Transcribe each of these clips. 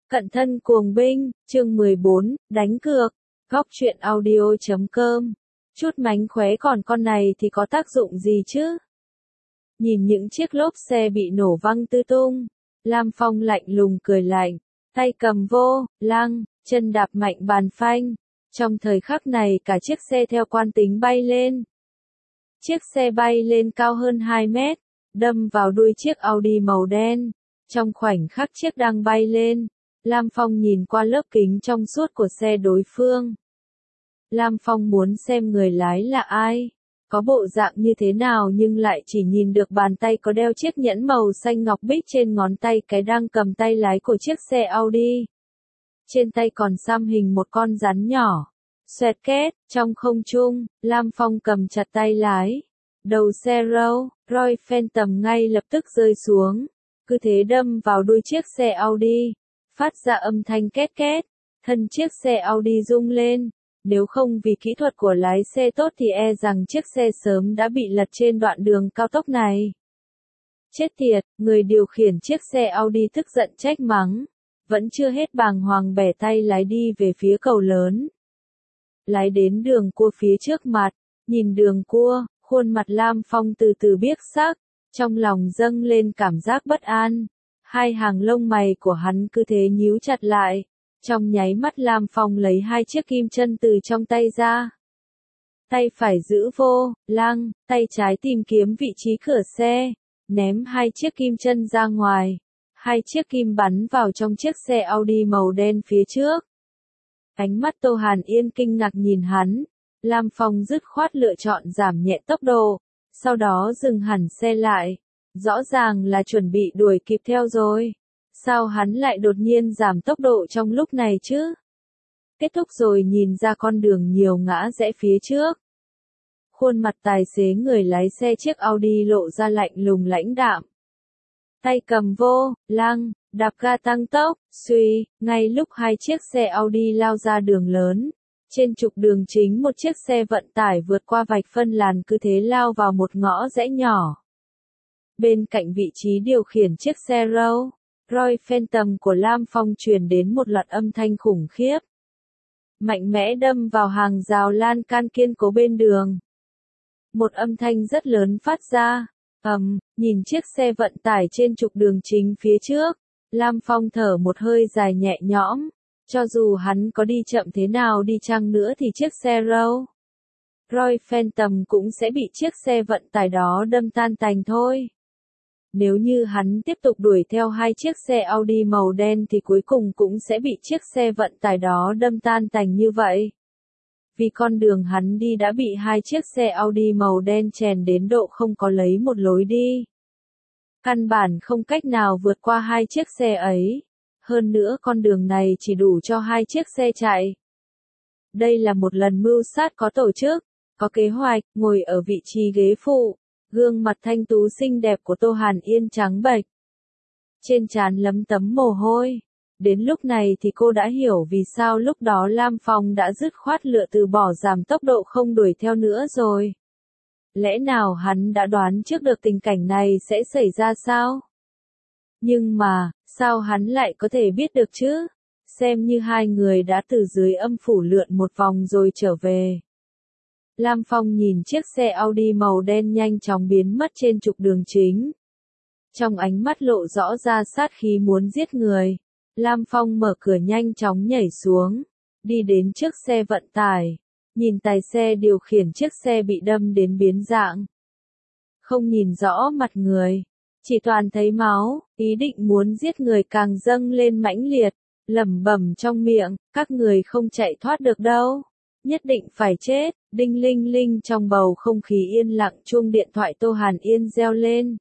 Cận thân cuồng binh, chương 14, đánh cược. Góc truyện audio.com. Chút mánh khóe còn con này thì có tác dụng gì chứ? Nhìn những chiếc lốp xe bị nổ văng tứ tung, Lam Phong lạnh lùng cười lạnh, tay cầm vô lăng, chân đạp mạnh bàn phanh. Trong thời khắc này cả chiếc xe theo quán tính bay lên. Chiếc xe bay lên cao hơn 2 mét, đâm vào đuôi chiếc Audi màu đen. Trong khoảnh khắc chiếc đang bay lên, Lam Phong nhìn qua lớp kính trong suốt của xe đối phương. Lam Phong muốn xem người lái là ai, có bộ dạng như thế nào nhưng lại chỉ nhìn được bàn tay có đeo chiếc nhẫn màu xanh ngọc bích trên ngón tay cái đang cầm tay lái của chiếc xe Audi. Trên tay còn xăm hình một con rắn nhỏ. Xoẹt két, trong không trung, Lam Phong cầm chặt tay lái. Đầu xe Roy Phantom ngay lập tức rơi xuống, cứ thế đâm vào đuôi chiếc xe Audi, phát ra âm thanh két két, thân chiếc xe Audi rung lên. Nếu không vì kỹ thuật của lái xe tốt thì e rằng chiếc xe sớm đã bị lật trên đoạn đường cao tốc này. Chết tiệt, người điều khiển chiếc xe Audi tức giận trách mắng, vẫn chưa hết bàng hoàng bẻ tay lái đi về phía cầu lớn. Lái đến đường cua phía trước mặt, nhìn đường cua, khuôn mặt Lam Phong từ từ biếc sắc, trong lòng dâng lên cảm giác bất an. Hai hàng lông mày của hắn cứ thế nhíu chặt lại. Trong nháy mắt Lam Phong lấy hai chiếc kim chân từ trong tay ra. Tay phải giữ vô lăng, tay trái tìm kiếm vị trí cửa xe, ném hai chiếc kim chân ra ngoài. Hai chiếc kim bắn vào trong chiếc xe Audi màu đen phía trước. Ánh mắt Tô Hàn Yên kinh ngạc nhìn hắn. Lam Phong dứt khoát lựa chọn giảm nhẹ tốc độ, sau đó dừng hẳn xe lại. Rõ ràng là chuẩn bị đuổi kịp theo rồi. Sao hắn lại đột nhiên giảm tốc độ trong lúc này chứ? Kết thúc rồi nhìn ra con đường nhiều ngã rẽ phía trước. Khuôn mặt tài xế người lái xe chiếc Audi lộ ra lạnh lùng lãnh đạm. Tay cầm vô lăng, đạp ga tăng tốc, suy, ngay lúc hai chiếc xe Audi lao ra đường lớn. Trên trục đường chính một chiếc xe vận tải vượt qua vạch phân làn cứ thế lao vào một ngõ rẽ nhỏ. Bên cạnh vị trí điều khiển chiếc xe Roy Phantom của Lam Phong truyền đến một loạt âm thanh khủng khiếp. Mạnh mẽ đâm vào hàng rào lan can kiên cố bên đường. Một âm thanh rất lớn phát ra. Nhìn chiếc xe vận tải trên trục đường chính phía trước, Lam Phong thở một hơi dài nhẹ nhõm. Cho dù hắn có đi chậm thế nào đi chăng nữa thì chiếc xe Roy Phantom cũng sẽ bị chiếc xe vận tải đó đâm tan tành thôi. Nếu như hắn tiếp tục đuổi theo hai chiếc xe Audi màu đen thì cuối cùng cũng sẽ bị chiếc xe vận tải đó đâm tan tành như vậy. Vì con đường hắn đi đã bị hai chiếc xe Audi màu đen chèn đến độ không có lấy một lối đi. Căn bản không cách nào vượt qua hai chiếc xe ấy. Hơn nữa con đường này chỉ đủ cho hai chiếc xe chạy. Đây là một lần mưu sát có tổ chức, có kế hoạch, ngồi ở vị trí ghế phụ. Gương mặt thanh tú xinh đẹp của Tô Hàn Yên trắng bệch. Trên trán lấm tấm mồ hôi. Đến lúc này thì cô đã hiểu vì sao lúc đó Lam Phong đã dứt khoát lựa từ bỏ giảm tốc độ không đuổi theo nữa rồi. Lẽ nào hắn đã đoán trước được tình cảnh này sẽ xảy ra sao? Nhưng mà, sao hắn lại có thể biết được chứ? Xem như hai người đã từ dưới âm phủ lượn một vòng rồi trở về. Lam Phong nhìn chiếc xe Audi màu đen nhanh chóng biến mất trên trục đường chính. Trong ánh mắt lộ rõ ra sát khí muốn giết người. Lam Phong mở cửa nhanh chóng nhảy xuống, đi đến trước xe vận tải, nhìn tài xe điều khiển chiếc xe bị đâm đến biến dạng. Không nhìn rõ mặt người, chỉ toàn thấy máu, ý định muốn giết người càng dâng lên mãnh liệt, lẩm bẩm trong miệng, các người không chạy thoát được đâu. Nhất định phải chết. Đinh linh linh trong bầu không khí yên lặng chuông điện thoại Tô Hàn Yên reo lên.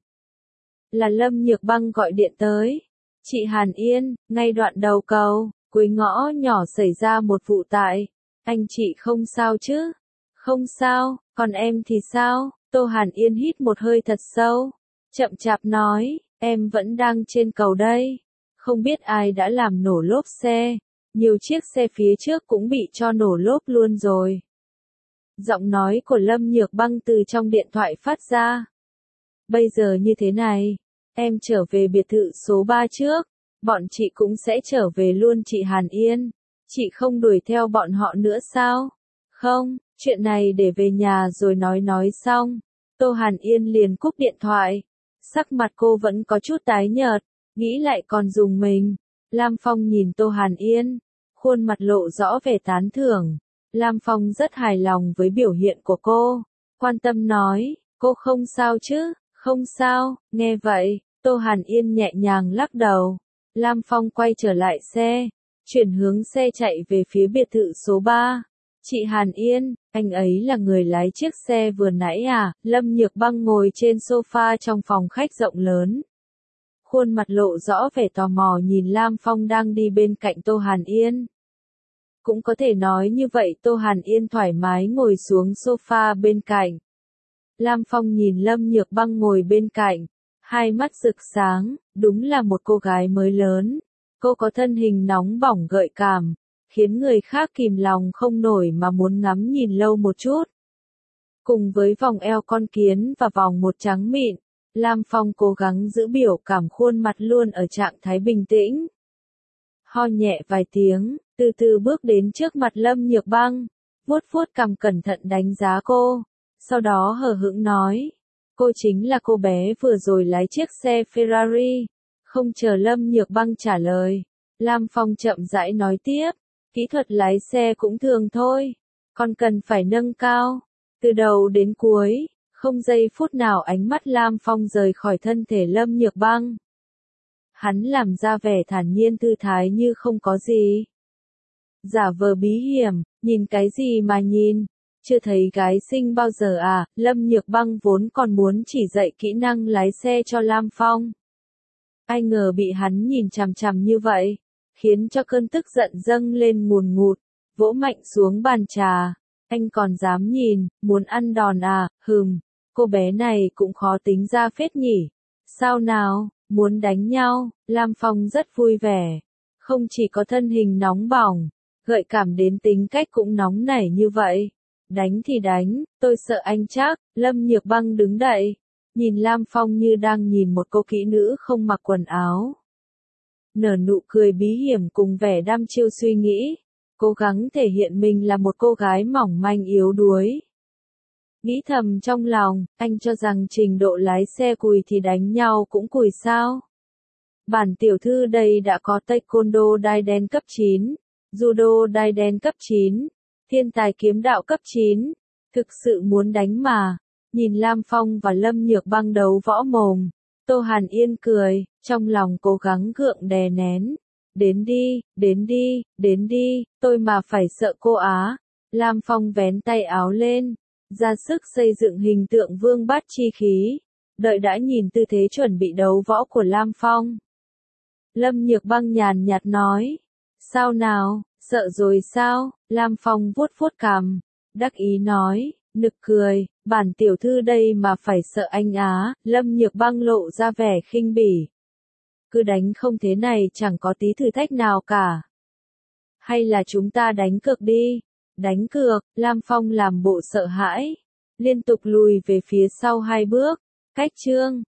Là Lâm Nhược Băng gọi điện tới. Chị Hàn Yên, ngay đoạn đầu cầu, cuối ngõ nhỏ xảy ra một vụ tai. Anh chị không sao chứ? Không sao, còn em thì sao? Tô Hàn Yên hít một hơi thật sâu. Chậm chạp nói, em vẫn đang trên cầu đây. Không biết ai đã làm nổ lốp xe. Nhiều chiếc xe phía trước cũng bị cho nổ lốp luôn rồi. Giọng nói của Lâm Nhược Băng từ trong điện thoại phát ra. Bây giờ như thế này, em trở về biệt thự số 3 trước, bọn chị cũng sẽ trở về luôn chị Hàn Yên. Chị không đuổi theo bọn họ nữa sao? Không, chuyện này để về nhà rồi nói xong. Tô Hàn Yên liền cúp điện thoại. Sắc mặt cô vẫn có chút tái nhợt, nghĩ lại còn dùng mình. Lam Phong nhìn Tô Hàn Yên, khuôn mặt lộ rõ vẻ tán thưởng. Lam Phong rất hài lòng với biểu hiện của cô, quan tâm nói, cô không sao chứ? Không sao. Nghe vậy, Tô Hàn Yên nhẹ nhàng lắc đầu. Lam Phong quay trở lại xe, chuyển hướng xe chạy về phía biệt thự số 3. Chị Hàn Yên, anh ấy là người lái chiếc xe vừa nãy à? Lâm Nhược Băng ngồi trên sofa trong phòng khách rộng lớn. Khuôn mặt lộ rõ vẻ tò mò nhìn Lam Phong đang đi bên cạnh Tô Hàn Yên. Cũng có thể nói như vậy, Tô Hàn Yên thoải mái ngồi xuống sofa bên cạnh. Lam Phong nhìn Lâm Nhược Băng ngồi bên cạnh, hai mắt rực sáng, đúng là một cô gái mới lớn. Cô có thân hình nóng bỏng gợi cảm, khiến người khác kìm lòng không nổi mà muốn ngắm nhìn lâu một chút. Cùng với vòng eo con kiến và vòng một trắng mịn, Lam Phong cố gắng giữ biểu cảm khuôn mặt luôn ở trạng thái bình tĩnh. Ho nhẹ vài tiếng, từ từ bước đến trước mặt Lâm Nhược Băng, vuốt vuốt cằm cẩn thận đánh giá cô, sau đó hờ hững nói, cô chính là cô bé vừa rồi lái chiếc xe Ferrari. Không chờ Lâm Nhược Băng trả lời, Lam Phong chậm rãi nói tiếp, kỹ thuật lái xe cũng thường thôi, còn cần phải nâng cao. Từ đầu đến cuối, không giây phút nào ánh mắt Lam Phong rời khỏi thân thể Lâm Nhược Băng. Hắn làm ra vẻ thản nhiên thư thái như không có gì. Giả vờ bí hiểm, nhìn cái gì mà nhìn, chưa thấy gái xinh bao giờ à? Lâm Nhược Băng vốn còn muốn chỉ dạy kỹ năng lái xe cho Lam Phong. Ai ngờ bị hắn nhìn chằm chằm như vậy, khiến cho cơn tức giận dâng lên ngùn ngụt, vỗ mạnh xuống bàn trà. Anh còn dám nhìn, muốn ăn đòn à? Cô bé này cũng khó tính ra phết nhỉ. Sao nào, muốn đánh nhau? Lam Phong rất vui vẻ. Không chỉ có thân hình nóng bỏng, gợi cảm đến tính cách cũng nóng nảy như vậy. Đánh thì đánh, tôi sợ anh chắc. Lâm Nhược Băng đứng dậy, nhìn Lam Phong như đang nhìn một cô kỹ nữ không mặc quần áo. Nở nụ cười bí hiểm cùng vẻ đăm chiêu suy nghĩ, cố gắng thể hiện mình là một cô gái mỏng manh yếu đuối. Nghĩ thầm trong lòng, anh cho rằng trình độ lái xe cùi thì đánh nhau cũng cùi sao? Bản tiểu thư đây đã có taekwondo đai đen cấp 9, judo đai đen cấp 9, thiên tài kiếm đạo cấp 9, thực sự muốn đánh mà. Nhìn Lam Phong và Lâm Nhược Băng đấu võ mồm, Tô Hàn Yên cười, trong lòng cố gắng gượng đè nén. Đến đi, đến đi, đến đi, tôi mà phải sợ cô á. Lam Phong vén tay áo lên, ra sức xây dựng hình tượng vương bát chi khí. Đợi đã nhìn tư thế chuẩn bị đấu võ của Lam Phong. Lâm Nhược Băng nhàn nhạt nói, sao nào, sợ rồi sao? Lam Phong vuốt vuốt cằm, đắc ý nói, nực cười, bản tiểu thư đây mà phải sợ anh á. Lâm Nhược Băng lộ ra vẻ khinh bỉ. Cứ đánh không thế này chẳng có tí thử thách nào cả. Hay là chúng ta đánh cược đi? Đánh cược? Lam Phong làm bộ sợ hãi, liên tục lùi về phía sau 2 bước. Cách chương